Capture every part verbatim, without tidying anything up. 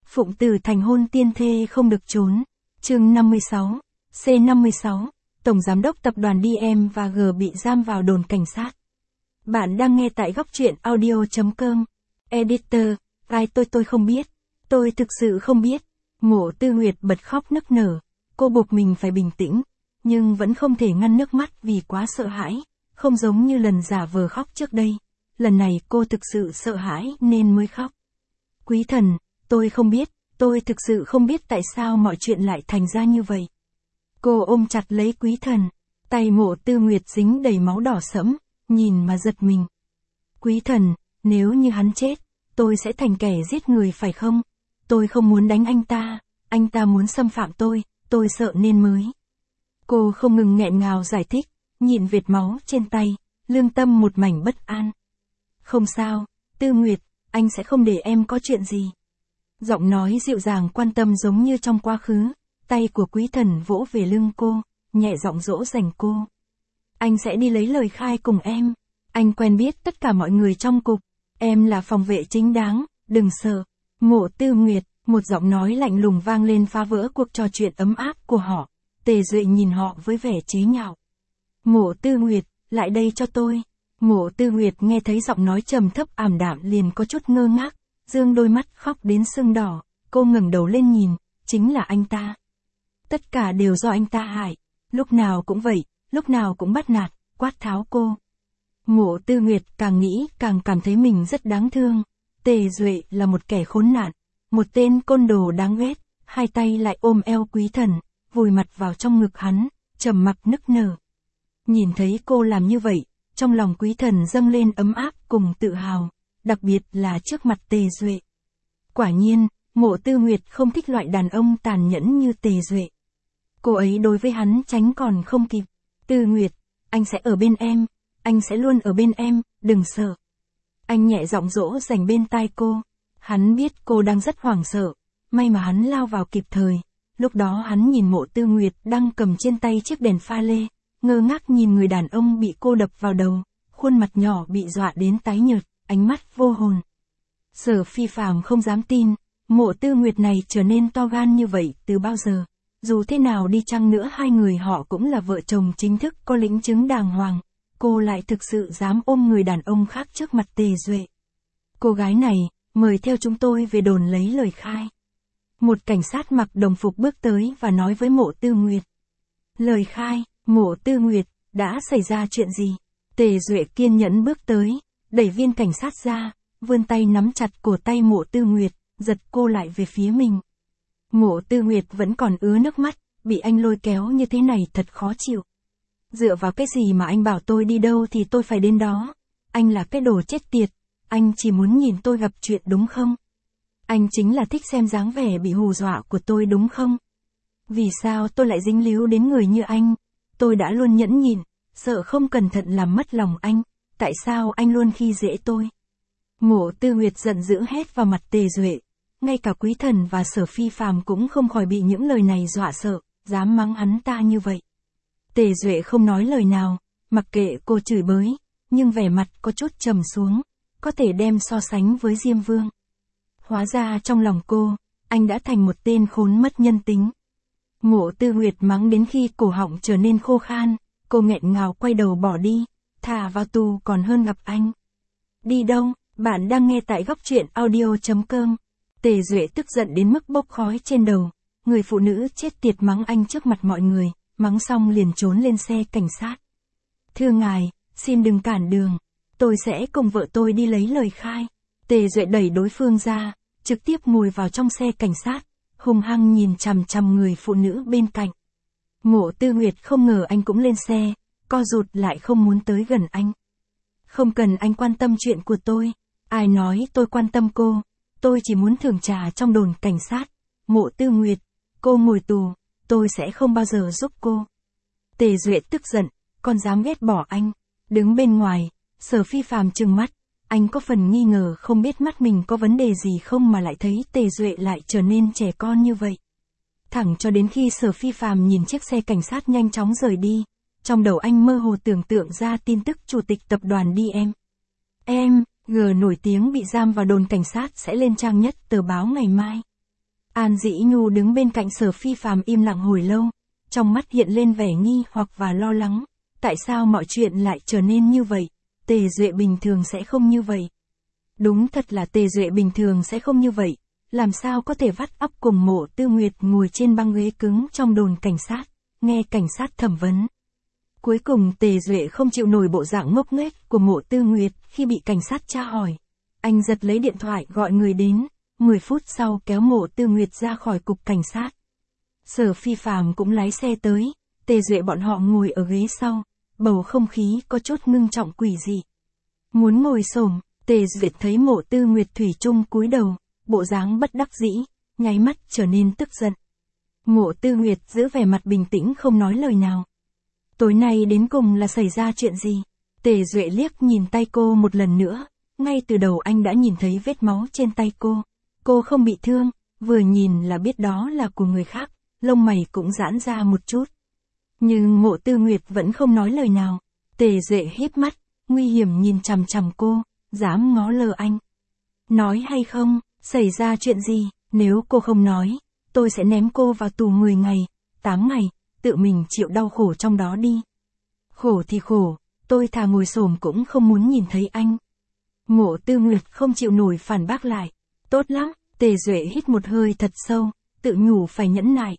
Phụng tử thành hôn tiên thê không được trốn. Chương năm mươi sáu. C năm mươi sáu. Tổng giám đốc tập đoàn đê em và G bị giam vào đồn cảnh sát. Bạn đang nghe tại góc truyện audio chấm com. Editor, ai tôi tôi không biết. Tôi thực sự không biết. Mộ Tư Nguyệt bật khóc nức nở. Cô buộc mình phải bình tĩnh, nhưng vẫn không thể ngăn nước mắt vì quá sợ hãi. Không giống như lần giả vờ khóc trước đây. Lần này cô thực sự sợ hãi nên mới khóc. Quý thần, tôi không biết, tôi thực sự không biết tại sao mọi chuyện lại thành ra như vậy. Cô ôm chặt lấy quý thần, tay Mộ Tư Nguyệt dính đầy máu đỏ sẫm, nhìn mà giật mình. Quý thần, nếu như hắn chết, tôi sẽ thành kẻ giết người phải không? Tôi không muốn đánh anh ta, anh ta muốn xâm phạm tôi, tôi sợ nên mới. Cô không ngừng nghẹn ngào giải thích, nhìn vệt máu trên tay, lương tâm một mảnh bất an. Không sao, Tư Nguyệt, anh sẽ không để em có chuyện gì. Giọng nói dịu dàng quan tâm giống như trong quá khứ, tay của quý thần vỗ về lưng cô, nhẹ giọng dỗ dành cô. Anh sẽ đi lấy lời khai cùng em, anh quen biết tất cả mọi người trong cục, em là phòng vệ chính đáng, đừng sợ. Mộ Tư Nguyệt, một giọng nói lạnh lùng vang lên phá vỡ cuộc trò chuyện ấm áp của họ. Tề Duệ nhìn họ với vẻ chế nhạo. Mộ Tư Nguyệt, lại đây cho tôi. Mộ Tư Nguyệt nghe thấy giọng nói trầm thấp ảm đạm liền có chút ngơ ngác, dương đôi mắt khóc đến sưng đỏ, cô ngẩng đầu lên nhìn, chính là anh ta. Tất cả đều do anh ta hại, lúc nào cũng vậy, lúc nào cũng bắt nạt, quát tháo cô. Mộ Tư Nguyệt càng nghĩ càng cảm thấy mình rất đáng thương. Tề Duệ là một kẻ khốn nạn, một tên côn đồ đáng ghét, hai tay lại ôm eo quý thần, vùi mặt vào trong ngực hắn, trầm mặc nức nở. Nhìn thấy cô làm như vậy, trong lòng quý thần dâng lên ấm áp cùng tự hào, đặc biệt là trước mặt Tề Duệ. Quả nhiên, Mộ Tư Nguyệt không thích loại đàn ông tàn nhẫn như Tề Duệ. Cô ấy đối với hắn tránh còn không kịp. Tư Nguyệt, anh sẽ ở bên em, anh sẽ luôn ở bên em, đừng sợ. Anh nhẹ giọng dỗ dành bên tai cô. Hắn biết cô đang rất hoảng sợ, may mà hắn lao vào kịp thời. Lúc đó hắn nhìn Mộ Tư Nguyệt đang cầm trên tay chiếc đèn pha lê, ngơ ngác nhìn người đàn ông bị cô đập vào đầu, khuôn mặt nhỏ bị dọa đến tái nhợt, ánh mắt vô hồn. Sở Phi Phàm không dám tin, Mộ Tư Nguyệt này trở nên to gan như vậy từ bao giờ. Dù thế nào đi chăng nữa hai người họ cũng là vợ chồng chính thức có lĩnh chứng đàng hoàng. Cô lại thực sự dám ôm người đàn ông khác trước mặt Tề Duệ. Cô gái này, mời theo chúng tôi về đồn lấy lời khai. Một cảnh sát mặc đồng phục bước tới và nói với Mộ Tư Nguyệt. Lời khai, Mộ Tư Nguyệt, đã xảy ra chuyện gì? Tề Duệ kiên nhẫn bước tới, đẩy viên cảnh sát ra, vươn tay nắm chặt cổ tay Mộ Tư Nguyệt, giật cô lại về phía mình. Mộ Tư Nguyệt vẫn còn ứa nước mắt, bị anh lôi kéo như thế này thật khó chịu. Dựa vào cái gì mà anh bảo tôi đi đâu thì tôi phải đến đó? Anh là cái đồ chết tiệt, anh chỉ muốn nhìn tôi gặp chuyện đúng không? Anh chính là thích xem dáng vẻ bị hù dọa của tôi đúng không? Vì sao tôi lại dính líu đến người như anh? Tôi đã luôn nhẫn nhịn, sợ không cẩn thận làm mất lòng anh, tại sao anh luôn khi dễ tôi? Mộ Tư Nguyệt giận dữ hét vào mặt Tề Duệ, ngay cả quý thần và Sở Phi Phàm cũng không khỏi bị những lời này dọa sợ, dám mắng hắn ta như vậy. Tề Duệ không nói lời nào, mặc kệ cô chửi bới, nhưng vẻ mặt có chút trầm xuống, có thể đem so sánh với Diêm Vương. Hóa ra trong lòng cô, anh đã thành một tên khốn mất nhân tính. Mộ Tư Nguyệt mắng đến khi cổ họng trở nên khô khan, cô nghẹn ngào quay đầu bỏ đi, thà vào tù còn hơn gặp anh. Đi đâu, bạn đang nghe tại góc truyện audio chấm com. Tề Duệ tức giận đến mức bốc khói trên đầu, người phụ nữ chết tiệt mắng anh trước mặt mọi người, mắng xong liền trốn lên xe cảnh sát. Thưa ngài, xin đừng cản đường, tôi sẽ cùng vợ tôi đi lấy lời khai. Tề Duệ đẩy đối phương ra, trực tiếp ngồi vào trong xe cảnh sát, hung hăng nhìn chằm chằm người phụ nữ bên cạnh. Mộ Tư Nguyệt không ngờ anh cũng lên xe, co rụt lại không muốn tới gần anh. Không cần anh quan tâm chuyện của tôi, ai nói tôi quan tâm cô, tôi chỉ muốn thưởng trà trong đồn cảnh sát. Mộ Tư Nguyệt, cô ngồi tù, tôi sẽ không bao giờ giúp cô. Tề Duệ tức giận, còn dám ghét bỏ anh. Đứng bên ngoài, Sở Phi Phàm trừng mắt, anh có phần nghi ngờ không biết mắt mình có vấn đề gì không mà lại thấy Tề Duệ lại trở nên trẻ con như vậy. Thẳng cho đến khi Sở Phi Phàm nhìn chiếc xe cảnh sát nhanh chóng rời đi, trong đầu anh mơ hồ tưởng tượng ra tin tức chủ tịch tập đoàn đê em. Em, G nổi tiếng bị giam vào đồn cảnh sát sẽ lên trang nhất tờ báo ngày mai. An Dĩ Nhu đứng bên cạnh Sở Phi Phàm im lặng hồi lâu, trong mắt hiện lên vẻ nghi hoặc và lo lắng. Tại sao mọi chuyện lại trở nên như vậy? Tề Duệ bình thường sẽ không như vậy. Đúng thật là Tề Duệ bình thường sẽ không như vậy. Làm sao có thể vắt óc cùng Mộ Tư Nguyệt ngồi trên băng ghế cứng trong đồn cảnh sát, nghe cảnh sát thẩm vấn. Cuối cùng Tề Duệ không chịu nổi bộ dạng ngốc nghếch của Mộ Tư Nguyệt khi bị cảnh sát tra hỏi. Anh giật lấy điện thoại gọi người đến, mười phút sau kéo Mộ Tư Nguyệt ra khỏi cục cảnh sát. Sở Phi Phàm cũng lái xe tới, Tề Duệ bọn họ ngồi ở ghế sau, bầu không khí có chút ngưng trọng quỷ dị. Muốn ngồi xổm, Tề Duệ thấy Mộ Tư Nguyệt thủy chung cúi đầu, bộ dáng bất đắc dĩ, nháy mắt trở nên tức giận. Mộ Tư Nguyệt giữ vẻ mặt bình tĩnh không nói lời nào. Tối nay đến cùng là xảy ra chuyện gì? Tề Duệ liếc nhìn tay cô một lần nữa, ngay từ đầu anh đã nhìn thấy vết máu trên tay cô. Cô không bị thương, vừa nhìn là biết đó là của người khác, lông mày cũng giãn ra một chút. Nhưng Mộ Tư Nguyệt vẫn không nói lời nào. Tề Duệ híp mắt, nguy hiểm nhìn chằm chằm cô, dám ngó lơ anh. Nói hay không, xảy ra chuyện gì, nếu cô không nói, tôi sẽ ném cô vào tù mười ngày, tám ngày, tự mình chịu đau khổ trong đó đi. Khổ thì khổ, tôi thà ngồi xổm cũng không muốn nhìn thấy anh. Mộ Tư Nguyệt không chịu nổi phản bác lại. Tốt lắm, Tề Duệ hít một hơi thật sâu, tự nhủ phải nhẫn nại.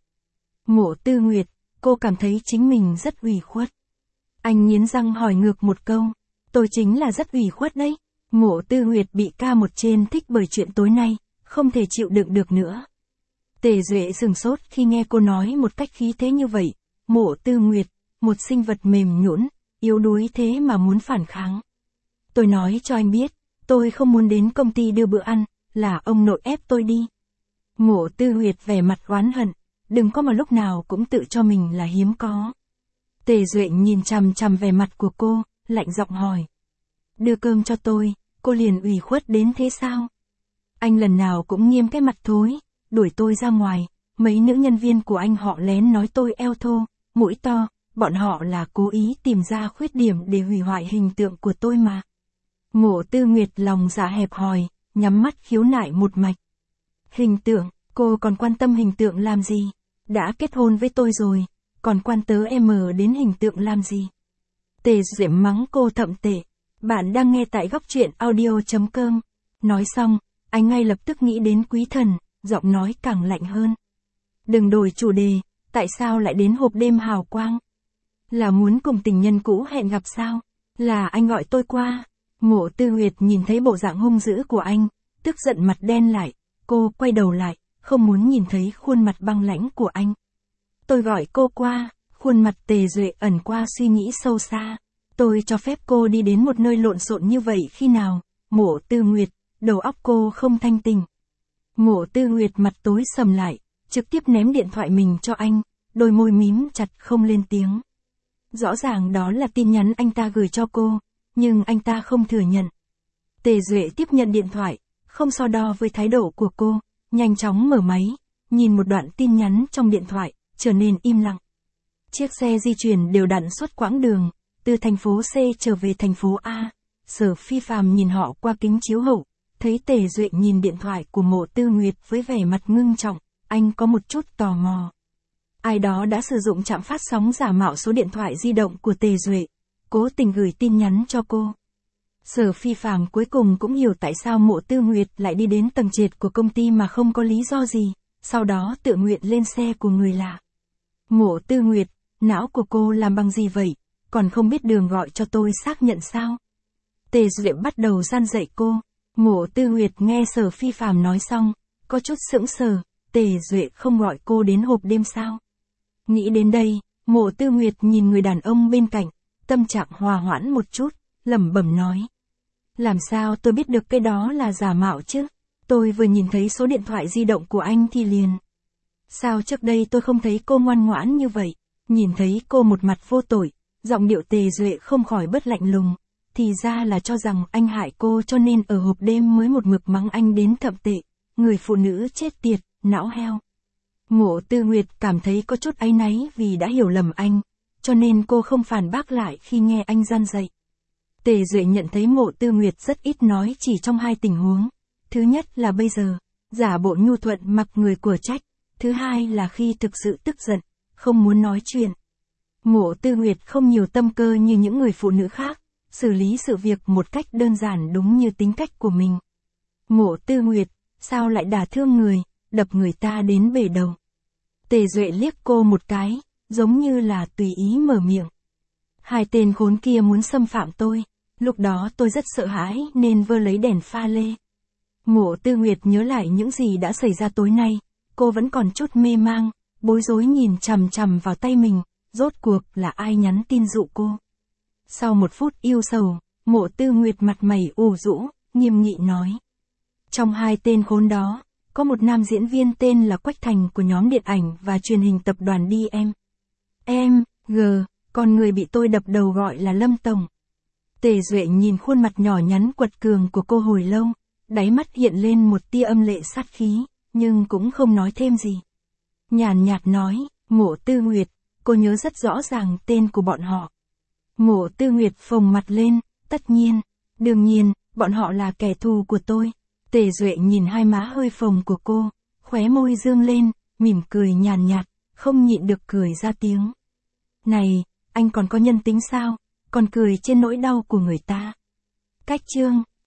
Mộ Tư Nguyệt, cô cảm thấy chính mình rất ủy khuất. Anh nghiến răng hỏi ngược một câu, tôi chính là rất ủy khuất đấy. Mộ Tư Nguyệt bị ca một trên thích bởi chuyện tối nay, không thể chịu đựng được nữa. Tề Duệ sừng sốt khi nghe cô nói một cách khí thế như vậy. Mộ Tư Nguyệt, một sinh vật mềm nhũn, yếu đuối thế mà muốn phản kháng. Tôi nói cho anh biết, tôi không muốn đến công ty đưa bữa ăn, là ông nội ép tôi đi. Mộ Tư Nguyệt vẻ mặt oán hận, đừng có mà lúc nào cũng tự cho mình là hiếm có. Tề Duệ nhìn chằm chằm vẻ mặt của cô, lạnh giọng hỏi. Đưa cơm cho tôi, cô liền ủy khuất đến thế sao? Anh lần nào cũng nghiêm cái mặt thối, đuổi tôi ra ngoài, mấy nữ nhân viên của anh họ lén nói tôi eo thô, mũi to, bọn họ là cố ý tìm ra khuyết điểm để hủy hoại hình tượng của tôi mà. Mộ Tư Nguyệt lòng dạ hẹp hòi, nhắm mắt khiếu nại một mạch. Hình tượng, cô còn quan tâm hình tượng làm gì? Đã kết hôn với tôi rồi, còn quan tớ em đến hình tượng làm gì? Tề Duệ mắng cô thậm tệ. Bạn đang nghe tại góc truyện audio chấm com. Nói xong, anh ngay lập tức nghĩ đến Quý Thần, giọng nói càng lạnh hơn. Đừng đổi chủ đề, tại sao lại đến hộp đêm hào quang? Là muốn cùng tình nhân cũ hẹn gặp sao? Là anh gọi tôi qua. Mộ Tư Nguyệt nhìn thấy bộ dạng hung dữ của anh, tức giận mặt đen lại, cô quay đầu lại, không muốn nhìn thấy khuôn mặt băng lãnh của anh. Tôi gọi cô qua, khuôn mặt Tề Duệ ẩn qua suy nghĩ sâu xa. Tôi cho phép cô đi đến một nơi lộn xộn như vậy khi nào? Mộ Tư Nguyệt, đầu óc cô không thanh tình. Mộ Tư Nguyệt mặt tối sầm lại, trực tiếp ném điện thoại mình cho anh, đôi môi mím chặt không lên tiếng. Rõ ràng đó là tin nhắn anh ta gửi cho cô, nhưng anh ta không thừa nhận. Tề Duệ tiếp nhận điện thoại, không so đo với thái độ của cô, nhanh chóng mở máy, nhìn một đoạn tin nhắn trong điện thoại, trở nên im lặng. Chiếc xe di chuyển đều đặn suốt quãng đường, từ thành phố C trở về thành phố A. Sở Phi Phàm nhìn họ qua kính chiếu hậu, thấy Tề Duệ nhìn điện thoại của Mộ Tư Nguyệt với vẻ mặt ngưng trọng, anh có một chút tò mò. Ai đó đã sử dụng trạm phát sóng giả mạo số điện thoại di động của Tề Duệ, cố tình gửi tin nhắn cho cô. Sở Phi Phàm cuối cùng cũng hiểu tại sao Mộ Tư Nguyệt lại đi đến tầng trệt của công ty mà không có lý do gì, sau đó tự nguyện lên xe của người lạ. Mộ Tư Nguyệt, não của cô làm bằng gì vậy, còn không biết đường gọi cho tôi xác nhận sao? Tề Duệ bắt đầu gian dạy cô. Mộ Tư Nguyệt nghe Sở Phi Phàm nói xong, có chút sững sờ, Tề Duệ không gọi cô đến hộp đêm sao? Nghĩ đến đây, Mộ Tư Nguyệt nhìn người đàn ông bên cạnh, tâm trạng hòa hoãn một chút, lẩm bẩm nói. Làm sao tôi biết được cái đó là giả mạo chứ? Tôi vừa nhìn thấy số điện thoại di động của anh thì liền. Sao trước đây tôi không thấy cô ngoan ngoãn như vậy? Nhìn thấy cô một mặt vô tội, giọng điệu Tề Duệ không khỏi bớt lạnh lùng. Thì ra là cho rằng anh hại cô cho nên ở hộp đêm mới một mực mắng anh đến thậm tệ. Người phụ nữ chết tiệt, não heo. Mộ Tư Nguyệt cảm thấy có chút áy náy vì đã hiểu lầm anh, cho nên cô không phản bác lại khi nghe anh gian dạy. Tề Duệ nhận thấy Mộ Tư Nguyệt rất ít nói chỉ trong hai tình huống. Thứ nhất là bây giờ, giả bộ nhu thuận mặc người của trách. Thứ hai là khi thực sự tức giận, không muốn nói chuyện. Mộ Tư Nguyệt không nhiều tâm cơ như những người phụ nữ khác, xử lý sự việc một cách đơn giản đúng như tính cách của mình. Mộ Tư Nguyệt, sao lại đả thương người, đập người ta đến bể đầu. Tề Duệ liếc cô một cái, giống như là tùy ý mở miệng. Hai tên khốn kia muốn xâm phạm tôi, lúc đó tôi rất sợ hãi nên vơ lấy đèn pha lê. Mộ Tư Nguyệt nhớ lại những gì đã xảy ra tối nay, cô vẫn còn chút mê mang, bối rối nhìn chằm chằm vào tay mình, rốt cuộc là ai nhắn tin dụ cô. Sau một phút yêu sầu, Mộ Tư Nguyệt mặt mày ủ rũ, nghiêm nghị nói. Trong hai tên khốn đó, có một nam diễn viên tên là Quách Thành của nhóm điện ảnh và truyền hình tập đoàn đê em. Em, G, còn người bị tôi đập đầu gọi là Lâm Tổng. Tề Duệ nhìn khuôn mặt nhỏ nhắn quật cường của cô hồi lâu, đáy mắt hiện lên một tia âm lệ sát khí, nhưng cũng không nói thêm gì. Nhàn nhạt nói, Mộ Tư Nguyệt, cô nhớ rất rõ ràng tên của bọn họ. Mộ Tư Nguyệt phồng mặt lên, tất nhiên, đương nhiên, bọn họ là kẻ thù của tôi. Tề Duệ nhìn hai má hơi phồng của cô, khóe môi dương lên, mỉm cười nhàn nhạt, không nhịn được cười ra tiếng. Này, anh còn có nhân tính sao, còn cười trên nỗi đau của người ta. Cách chương